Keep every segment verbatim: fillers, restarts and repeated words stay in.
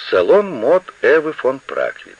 Салон мод Эвы фон Праквиц.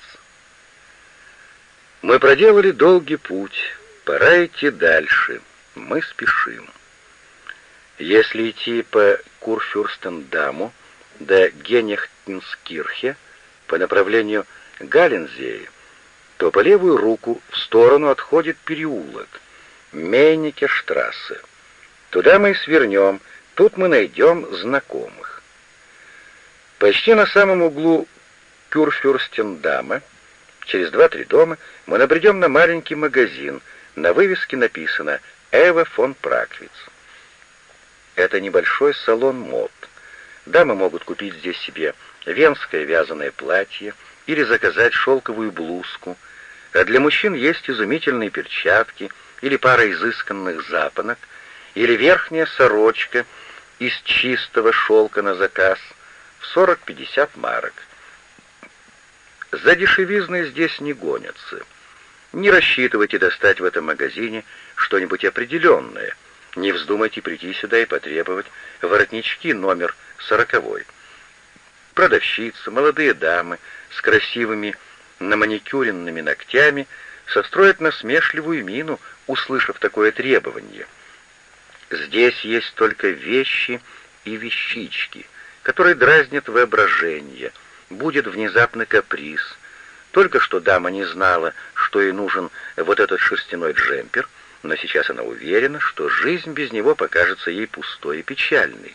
Мы проделали долгий путь, пора идти дальше, мы спешим. Если идти по Курфюрстендаму до Генехтенскирхе по направлению Галлензее, то по левую руку в сторону отходит переулок Мейникештрассе. Туда мы и свернем, тут мы найдем знакомых. Почти на самом углу Курфюрстендама, через два-три дома, мы набредем на маленький магазин. На вывеске написано «Эва фон Праквиц». Это небольшой салон мод. Дамы могут купить здесь себе венское вязаное платье или заказать шелковую блузку, а для мужчин есть изумительные перчатки или пара изысканных запонок, или верхняя сорочка из чистого шелка на заказ в сорок-пятьдесят марок. За дешевизной здесь не гонятся. Не рассчитывайте достать в этом магазине что-нибудь определенное. Не вздумайте прийти сюда и потребовать воротнички номер сороковой. Продавщицы, молодые дамы с красивыми наманикюренными ногтями состроят насмешливую мину, услышав такое требование. Здесь есть только вещи и вещички, которые дразнят воображение. Будет внезапный каприз. Только что дама не знала, что ей нужен вот этот шерстяной джемпер, но сейчас она уверена, что жизнь без него покажется ей пустой и печальной.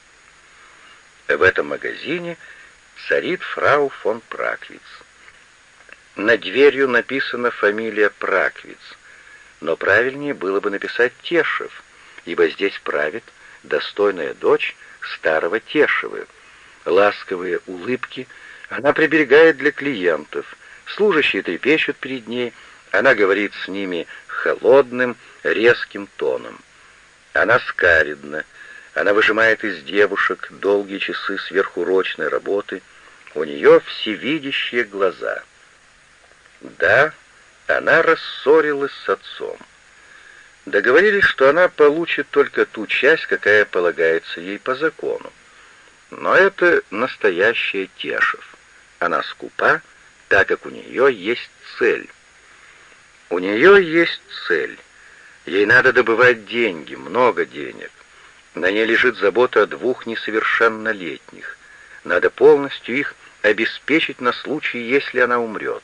В этом магазине царит фрау фон Праквиц. Над дверью написана фамилия Праквиц, но правильнее было бы написать Тешев, ибо здесь правит достойная дочь старого Тешева. Ласковые улыбки она приберегает для клиентов, служащие трепещут перед ней, она говорит с ними холодным, резким тоном. Она скаридна, она выжимает из девушек долгие часы сверхурочной работы, у нее всевидящие глаза. Да, она рассорилась с отцом. Договорились, что она получит только ту часть, какая полагается ей по закону. Но это настоящая Тешев. Она скупа, так как у нее есть цель. У нее есть цель. Ей надо добывать деньги, много денег. На ней лежит забота о двух несовершеннолетних. Надо полностью их обеспечить на случай, если она умрет.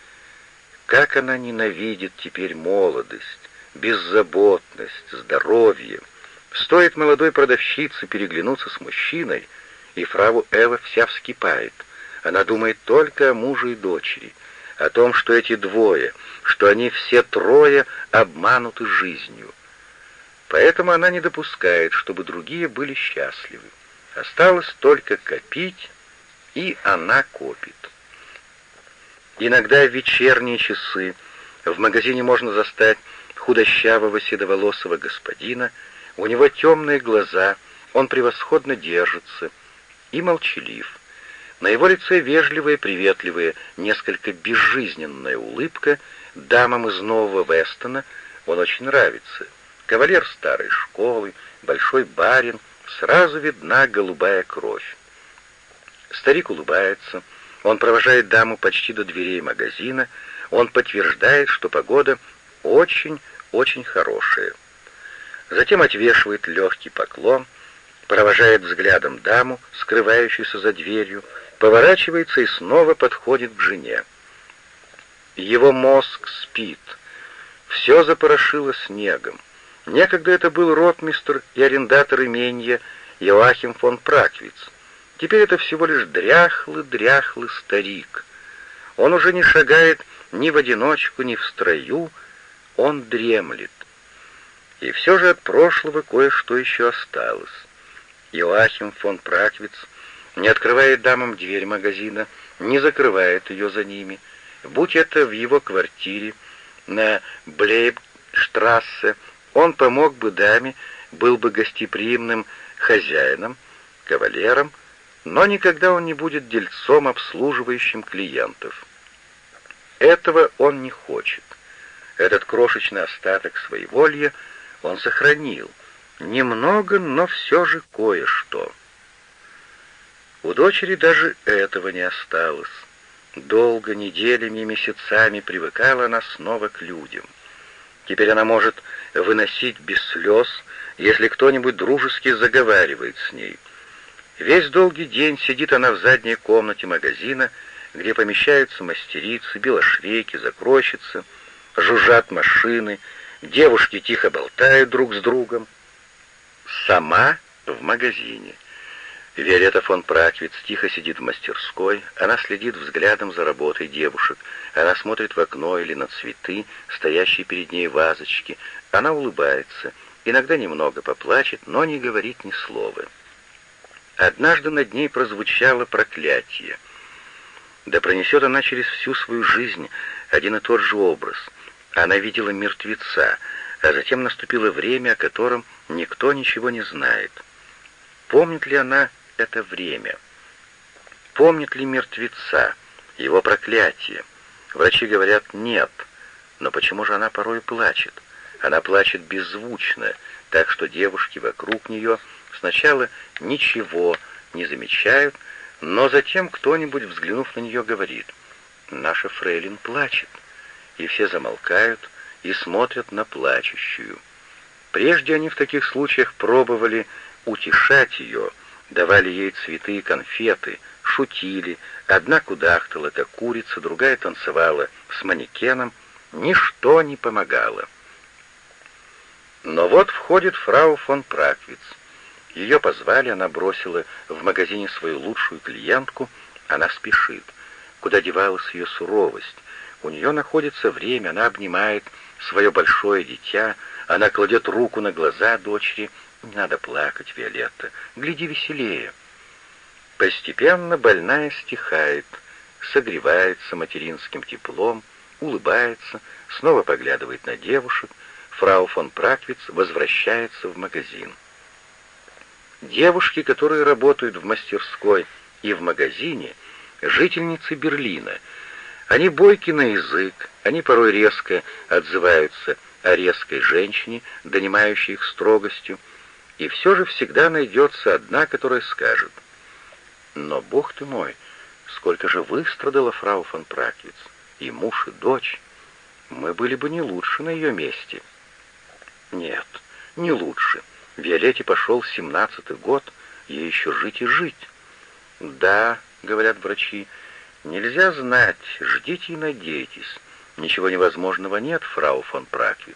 Как она ненавидит теперь молодость, беззаботность, здоровье. Стоит молодой продавщице переглянуться с мужчиной, и фрау Эва вся вскипает. Она думает только о муже и дочери, о том, что эти двое, что они все трое обмануты жизнью. Поэтому она не допускает, чтобы другие были счастливы. Осталось только копить, и она копит. Иногда в вечерние часы в магазине можно застать худощавого седоволосого господина, у него темные глаза, он превосходно держится и молчалив. На его лице вежливая, приветливая, несколько безжизненная улыбка. Дамам из Нового Вестона он очень нравится. Кавалер старой школы, большой барин, сразу видна голубая кровь. Старик улыбается, он провожает даму почти до дверей магазина, он подтверждает, что погода очень-очень хорошая. Затем отвешивает легкий поклон, провожает взглядом даму, скрывающуюся за дверью, поворачивается и снова подходит к жене. Его мозг спит, все запорошило снегом. Некогда это был ротмистр и арендатор именья Йоахим фон Праквиц. Теперь это всего лишь дряхлый-дряхлый старик. Он уже не шагает ни в одиночку, ни в строю, он дремлет. И все же от прошлого кое-что еще осталось. Йоахим фон Праквиц не открывает дамам дверь магазина, не закрывает ее за ними. Будь это в его квартире на Блейбштрассе, он помог бы даме, был бы гостеприимным хозяином, кавалером, но никогда он не будет дельцом, обслуживающим клиентов. Этого он не хочет. Этот крошечный остаток своеволья он сохранил. Немного, но все же кое-что. У дочери даже этого не осталось. Долго, неделями и месяцами привыкала она снова к людям. Теперь она может выносить без слез, если кто-нибудь дружески заговаривает с ней. Весь долгий день сидит она в задней комнате магазина, где помещаются мастерицы, белошвейки, закройщицы, жужжат машины, девушки тихо болтают друг с другом. Сама в магазине. Виолетта фон Праквиц тихо сидит в мастерской, она следит взглядом за работой девушек, она смотрит в окно или на цветы, стоящие перед ней вазочки, она улыбается, иногда немного поплачет, но не говорит ни слова. Однажды над ней прозвучало проклятие. Да пронесет она через всю свою жизнь один и тот же образ. Она видела мертвеца, а затем наступило время, о котором никто ничего не знает. Помнит ли она это время? Помнит ли мертвеца, его проклятие? Врачи говорят «нет». Но почему же она порой плачет? Она плачет беззвучно, так что девушки вокруг нее сначала ничего не замечают, но затем кто-нибудь, взглянув на нее, говорит «наша фрейлин плачет», и все замолкают и смотрят на плачущую. Прежде они в таких случаях пробовали утешать ее, давали ей цветы и конфеты, шутили, одна кудахтала, как курица, другая танцевала с манекеном, ничто не помогало. Но вот входит фрау фон Праквиц. Ее позвали, она бросила в магазине свою лучшую клиентку, она спешит. Куда девалась ее суровость? У нее находится время, она обнимает свое большое дитя, она кладет руку на глаза дочери. «Не надо плакать, Виолетта, гляди веселее». Постепенно больная стихает, согревается материнским теплом, улыбается, снова поглядывает на девушек. Фрау фон Праквиц возвращается в магазин. Девушки, которые работают в мастерской и в магазине, жительницы Берлина. Они бойки на язык, они порой резко отзываются о резкой женщине, донимающей их строгостью, и все же всегда найдется одна, которая скажет: «Но, Бог ты мой, сколько же выстрадала фрау фон Праквиц, и муж, и дочь, мы были бы не лучше на ее месте». Нет, не лучше. Виолетте пошел семнадцатый год, ей еще жить и жить. Да, говорят врачи, нельзя знать, ждите и надейтесь. Ничего невозможного нет, фрау фон Праквиц.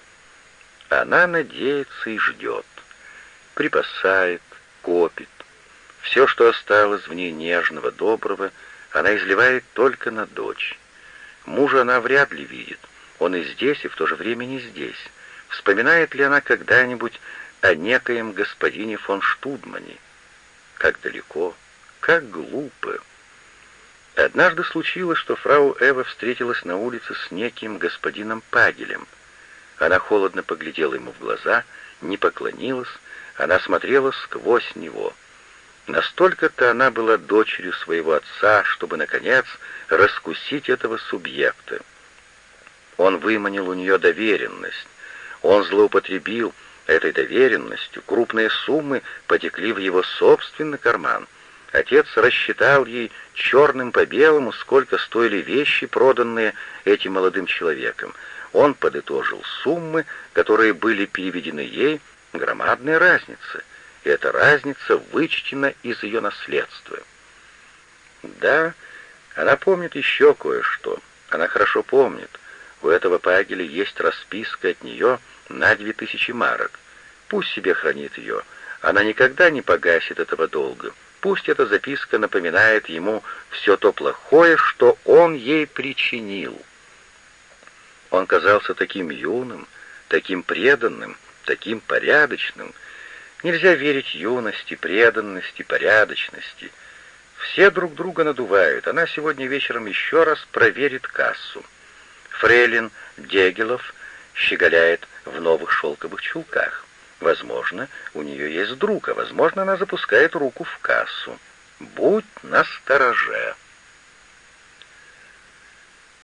Она надеется и ждет. Припасает, копит. Все, что осталось в ней нежного, доброго, она изливает только на дочь. Мужа она вряд ли видит. Он и здесь, и в то же время не здесь. Вспоминает ли она когда-нибудь о некоем господине фон Штудмане? Как далеко, как глупо. Однажды случилось, что фрау Эва встретилась на улице с неким господином Пагелем. Она холодно поглядела ему в глаза, не поклонилась, она смотрела сквозь него. Настолько-то она была дочерью своего отца, чтобы, наконец, раскусить этого субъекта. Он выманил у нее доверенность. Он злоупотребил этой доверенностью, крупные суммы потекли в его собственный карман. Отец рассчитал ей черным по белому, сколько стоили вещи, проданные этим молодым человеком. Он подытожил суммы, которые были переведены ей, громадная разница, и эта разница вычтена из ее наследства. Да, она помнит еще кое-что, она хорошо помнит. У этого Пагеля есть расписка от нее на две тысячи марок. Пусть себе хранит ее, она никогда не погасит этого долга. Пусть эта записка напоминает ему все то плохое, что он ей причинил. Он казался таким юным, таким преданным, таким порядочным. Нельзя верить юности, преданности, порядочности. Все друг друга надувают. Она сегодня вечером еще раз проверит кассу. Фрейлин Дегелов щеголяет в новых шелковых чулках. Возможно, у нее есть друг, а возможно, она запускает руку в кассу. Будь настороже.